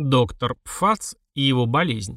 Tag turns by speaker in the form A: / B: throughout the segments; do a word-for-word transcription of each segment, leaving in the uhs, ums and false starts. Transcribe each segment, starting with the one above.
A: Доктор Пфац и его болезнь.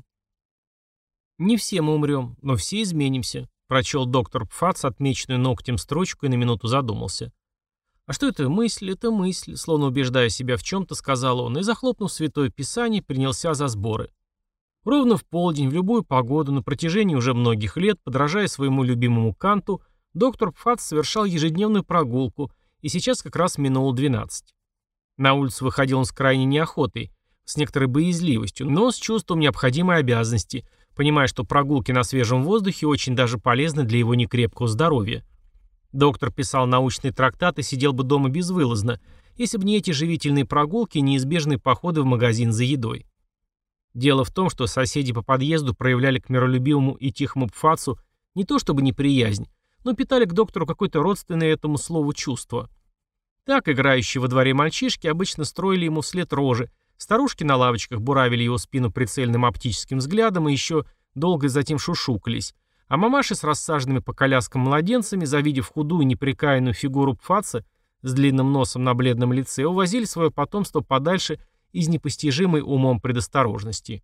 A: «Не все мы умрем, но все изменимся», — прочел доктор Пфац отмеченную ногтем строчку и на минуту задумался. «А что это мысль? Это мысль», — словно убеждая себя в чем-то, сказал он, и, захлопнув Святое Писание, принялся за сборы. Ровно в полдень, в любую погоду, на протяжении уже многих лет, подражая своему любимому Канту, доктор Пфац совершал ежедневную прогулку, и сейчас как раз минуло двенадцать. На улицу выходил он с крайней неохотой, с некоторой боязливостью, но с чувством необходимой обязанности, понимая, что прогулки на свежем воздухе очень даже полезны для его некрепкого здоровья. Доктор писал научные трактаты и сидел бы дома безвылазно, если бы не эти живительные прогулки и неизбежные походы в магазин за едой. Дело в том, что соседи по подъезду проявляли к миролюбивому и тихому Пфацу не то чтобы неприязнь, но питали к доктору какое-то родственное этому слову чувство. Так играющие во дворе мальчишки обычно строили ему вслед рожи, старушки на лавочках буравили его спину прицельным оптическим взглядом и еще долго затем шушукались, а мамаши с рассаженными по коляскам младенцами, завидев худую неприкаянную фигуру Пфаца с длинным носом на бледном лице, увозили свое потомство подальше из непостижимой умом предосторожности.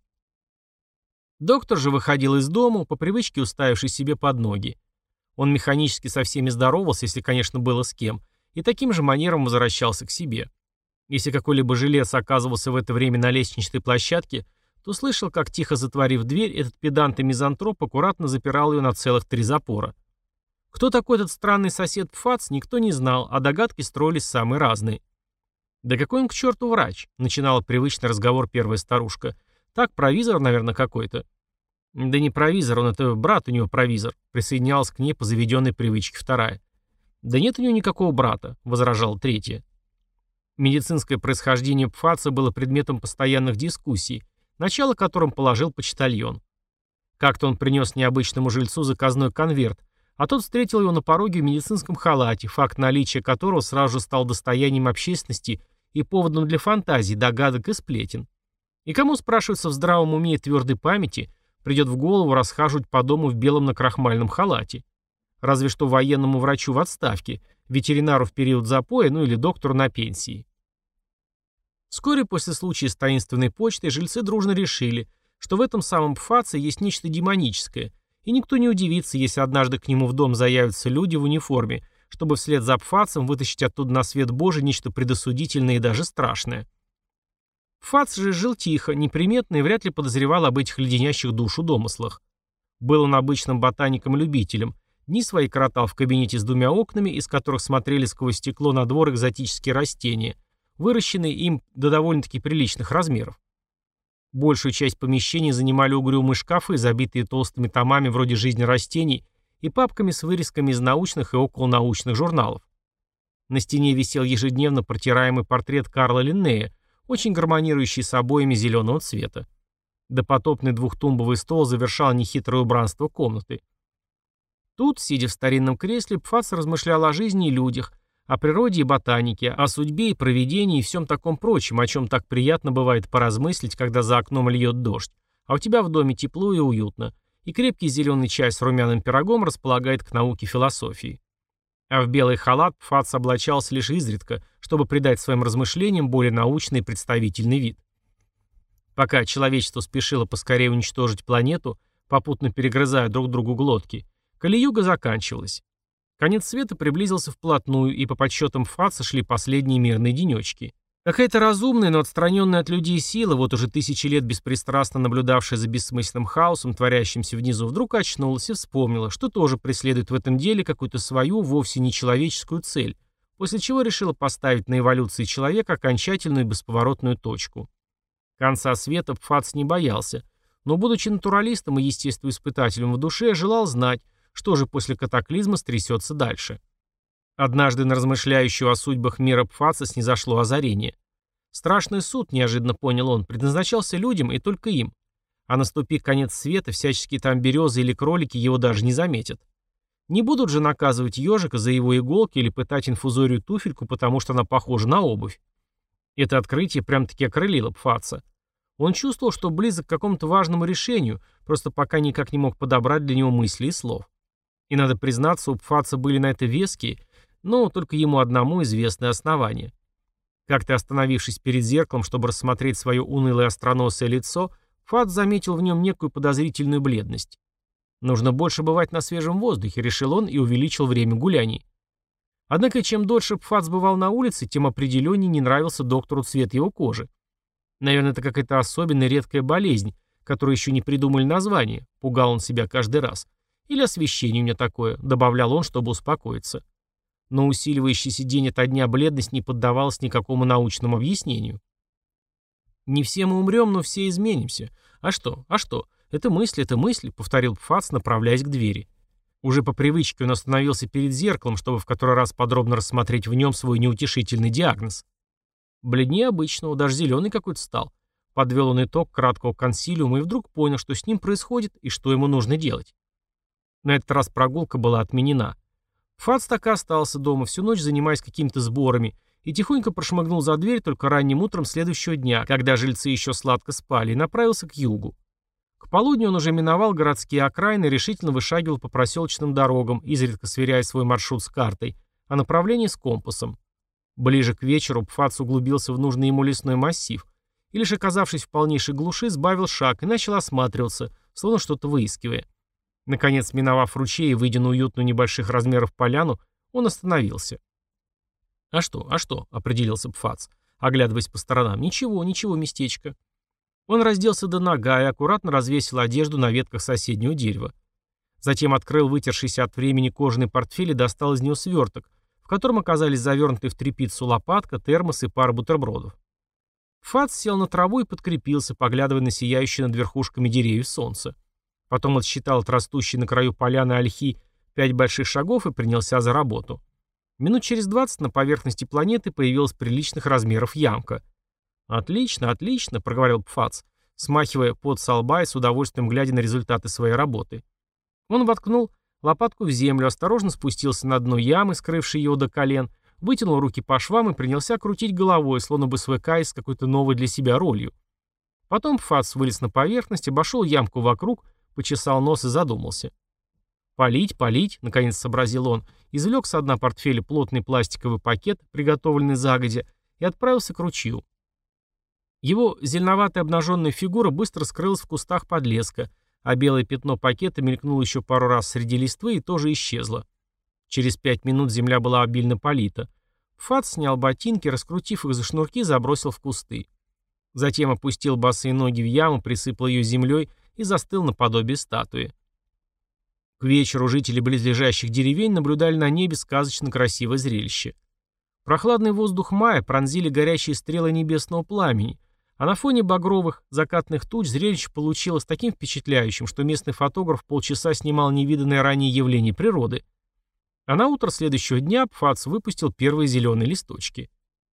A: Доктор же выходил из дому, по привычке уставивший себе под ноги. Он механически со всеми здоровался, если, конечно, было с кем, и таким же манером возвращался к себе. Если какой-либо жилец оказывался в это время на лестничной площадке, то слышал, как, тихо затворив дверь, этот педант и мизантроп аккуратно запирал ее на целых три запора. Кто такой этот странный сосед Пфац, никто не знал, а догадки строились самые разные. «Да какой он к черту врач?» — начинала привычный разговор первая старушка. «Так, провизор, наверное, какой-то». «Да не провизор, он это брат у него провизор», — присоединялась к ней по заведенной привычке вторая. «Да нет у него никакого брата», — возражала третья. Медицинское происхождение Пфаца было предметом постоянных дискуссий, начало которым положил почтальон. Как-то он принес необычному жильцу заказной конверт, а тот встретил его на пороге в медицинском халате, факт наличия которого сразу же стал достоянием общественности и поводом для фантазий, догадок и сплетен. И кому, спрашивается, в здравом уме и твердой памяти придет в голову расхаживать по дому в белом накрахмальном халате? Разве что военному врачу в отставке, ветеринару в период запоя, ну или доктору на пенсии. Вскоре после случая с таинственной почтой жильцы дружно решили, что в этом самом Пфаце есть нечто демоническое, и никто не удивится, если однажды к нему в дом заявятся люди в униформе, чтобы вслед за Пфацем вытащить оттуда на свет Божий нечто предосудительное и даже страшное. Пфац же жил тихо, неприметно и вряд ли подозревал об этих леденящих душу домыслах. Был он обычным ботаником-любителем, дни свои коротал в кабинете с двумя окнами, из которых смотрели сквозь стекло на двор экзотические растения, выращенные им до довольно-таки приличных размеров. Большую часть помещений занимали угрюмые шкафы, забитые толстыми томами вроде «Жизни растений» и папками с вырезками из научных и околонаучных журналов. На стене висел ежедневно протираемый портрет Карла Линнея, очень гармонирующий с обоями зеленого цвета. Допотопный двухтумбовый стол завершал нехитрое убранство комнаты. Тут, сидя в старинном кресле, Пфац размышлял о жизни и людях, о природе и ботанике, о судьбе и провидении и всем таком прочем, о чем так приятно бывает поразмыслить, когда за окном льет дождь, а у тебя в доме тепло и уютно, и крепкий зеленый чай с румяным пирогом располагает к науке философии. А в белый халат Пфац облачался лишь изредка, чтобы придать своим размышлениям более научный и представительный вид. Пока человечество спешило поскорее уничтожить планету, попутно перегрызая друг другу глотки, Кали-юга заканчивалась. Конец света приблизился вплотную, и по подсчетам Пфаца шли последние мирные денечки. Какая-то разумная, но отстраненная от людей сила, вот уже тысячи лет беспристрастно наблюдавшая за бессмысленным хаосом, творящимся внизу, вдруг очнулась и вспомнила, что тоже преследует в этом деле какую-то свою, вовсе не человеческую цель, после чего решила поставить на эволюции человека окончательную и бесповоротную точку. Конца света Пфац не боялся, но, будучи натуралистом и естествоиспытателем в душе, желал знать, что же после катаклизма стрясется дальше. Однажды на размышляющего о судьбах мира Пфаца снизошло озарение. Страшный суд, неожиданно понял он, предназначался людям и только им. А наступи конец света, всяческие там березы или кролики его даже не заметят. Не будут же наказывать ежика за его иголки или пытать инфузорию туфельку, потому что она похожа на обувь. Это открытие прям-таки окрылило Пфаца. Он чувствовал, что близок к какому-то важному решению, просто пока никак не мог подобрать для него мысли и слов. И надо признаться, у Пфаца были на это веские, но только ему одному известные основания. Как-то остановившись перед зеркалом, чтобы рассмотреть свое унылое остроносое лицо, Пфац заметил в нем некую подозрительную бледность. Нужно больше бывать на свежем воздухе, решил он и увеличил время гуляний. Однако, чем дольше Пфац бывал на улице, тем определеннее не нравился доктору цвет его кожи. Наверное, это какая-то особенная редкая болезнь, которой еще не придумали название, пугал он себя каждый раз. Или освещение у меня такое, добавлял он, чтобы успокоиться. Но усиливающаяся день ото дня бледность не поддавалась никакому научному объяснению. «Не все мы умрем, но все изменимся. А что? А что? Это мысль, это мысль», — повторил Пфац, направляясь к двери. Уже по привычке он остановился перед зеркалом, чтобы в который раз подробно рассмотреть в нем свой неутешительный диагноз. Бледнее обычного, даже зеленый какой-то стал. Подвел он итог краткого консилиума и вдруг понял, что с ним происходит и что ему нужно делать. На этот раз прогулка была отменена. Пфац так и остался дома, всю ночь занимаясь какими-то сборами, и тихонько прошмыгнул за дверь только ранним утром следующего дня, когда жильцы еще сладко спали, и направился к югу. К полудню он уже миновал городские окраины и решительно вышагивал по проселочным дорогам, изредка сверяя свой маршрут с картой, а направление с компасом. Ближе к вечеру Пфац углубился в нужный ему лесной массив, и лишь оказавшись в полнейшей глуши, сбавил шаг и начал осматриваться, словно что-то выискивая. Наконец, миновав ручей и выйдя на уютную небольших размеров поляну, он остановился. «А что, а что?» — определился Пфац, оглядываясь по сторонам. «Ничего, ничего, местечко». Он разделся до нога и аккуратно развесил одежду на ветках соседнего дерева. Затем открыл вытершийся от времени кожаный портфель и достал из него сверток, в котором оказались завернуты в тряпицу лопатка, термос и пара бутербродов. Пфац сел на траву и подкрепился, поглядывая на сияющее над верхушками деревьев солнце. Потом отсчитал от растущей на краю поляны ольхи пять больших шагов и принялся за работу. Минут через двадцать на поверхности планеты появилась приличных размеров ямка. «Отлично, отлично», — проговорил Пфац, смахивая пот со лба и с удовольствием глядя на результаты своей работы. Он воткнул лопатку в землю, осторожно спустился на дно ямы, скрывшей его до колен, вытянул руки по швам и принялся крутить головой, словно бы свыкаясь с какой-то новой для себя ролью. Потом Пфац вылез на поверхность, обошел ямку вокруг, почесал нос и задумался. «Полить, полить», — наконец сообразил он, извлек со дна портфеля плотный пластиковый пакет, приготовленный загодя, и отправился к ручью. Его зеленоватая обнаженная фигура быстро скрылась в кустах подлеска, а белое пятно пакета мелькнуло еще пару раз среди листвы и тоже исчезло. Через пять минут земля была обильно полита. Пфац снял ботинки, раскрутив их за шнурки, забросил в кусты. Затем опустил босые ноги в яму, присыпал ее землей и застыл наподобие статуи. К вечеру жители близлежащих деревень наблюдали на небе сказочно красивое зрелище. Прохладный воздух мая пронзили горящие стрелы небесного пламени, а на фоне багровых закатных туч зрелище получилось таким впечатляющим, что местный фотограф полчаса снимал невиданное ранее явление природы. А на утро следующего дня Пфац выпустил первые зеленые листочки.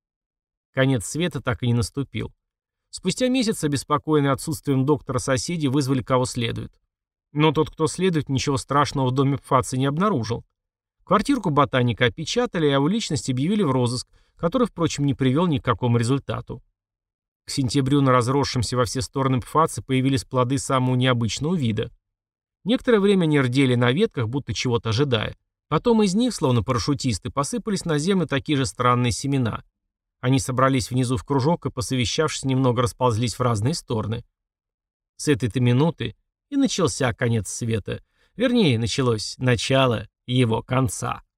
A: Конец света так и не наступил. Спустя месяц, обеспокоенные отсутствием доктора, соседи вызвали кого следует. Но тот, кто следует, ничего страшного в доме Пфаца не обнаружил. Квартирку ботаника опечатали, а его личность объявили в розыск, который, впрочем, не привел ни к какому результату. К сентябрю на разросшемся во все стороны Пфаце появились плоды самого необычного вида. Некоторое время они рдели на ветках, будто чего-то ожидая. Потом из них, словно парашютисты, посыпались на землю такие же странные семена. Они собрались внизу в кружок и, посовещавшись, немного расползлись в разные стороны. С этой-то минуты и начался конец света. Вернее, началось начало его конца.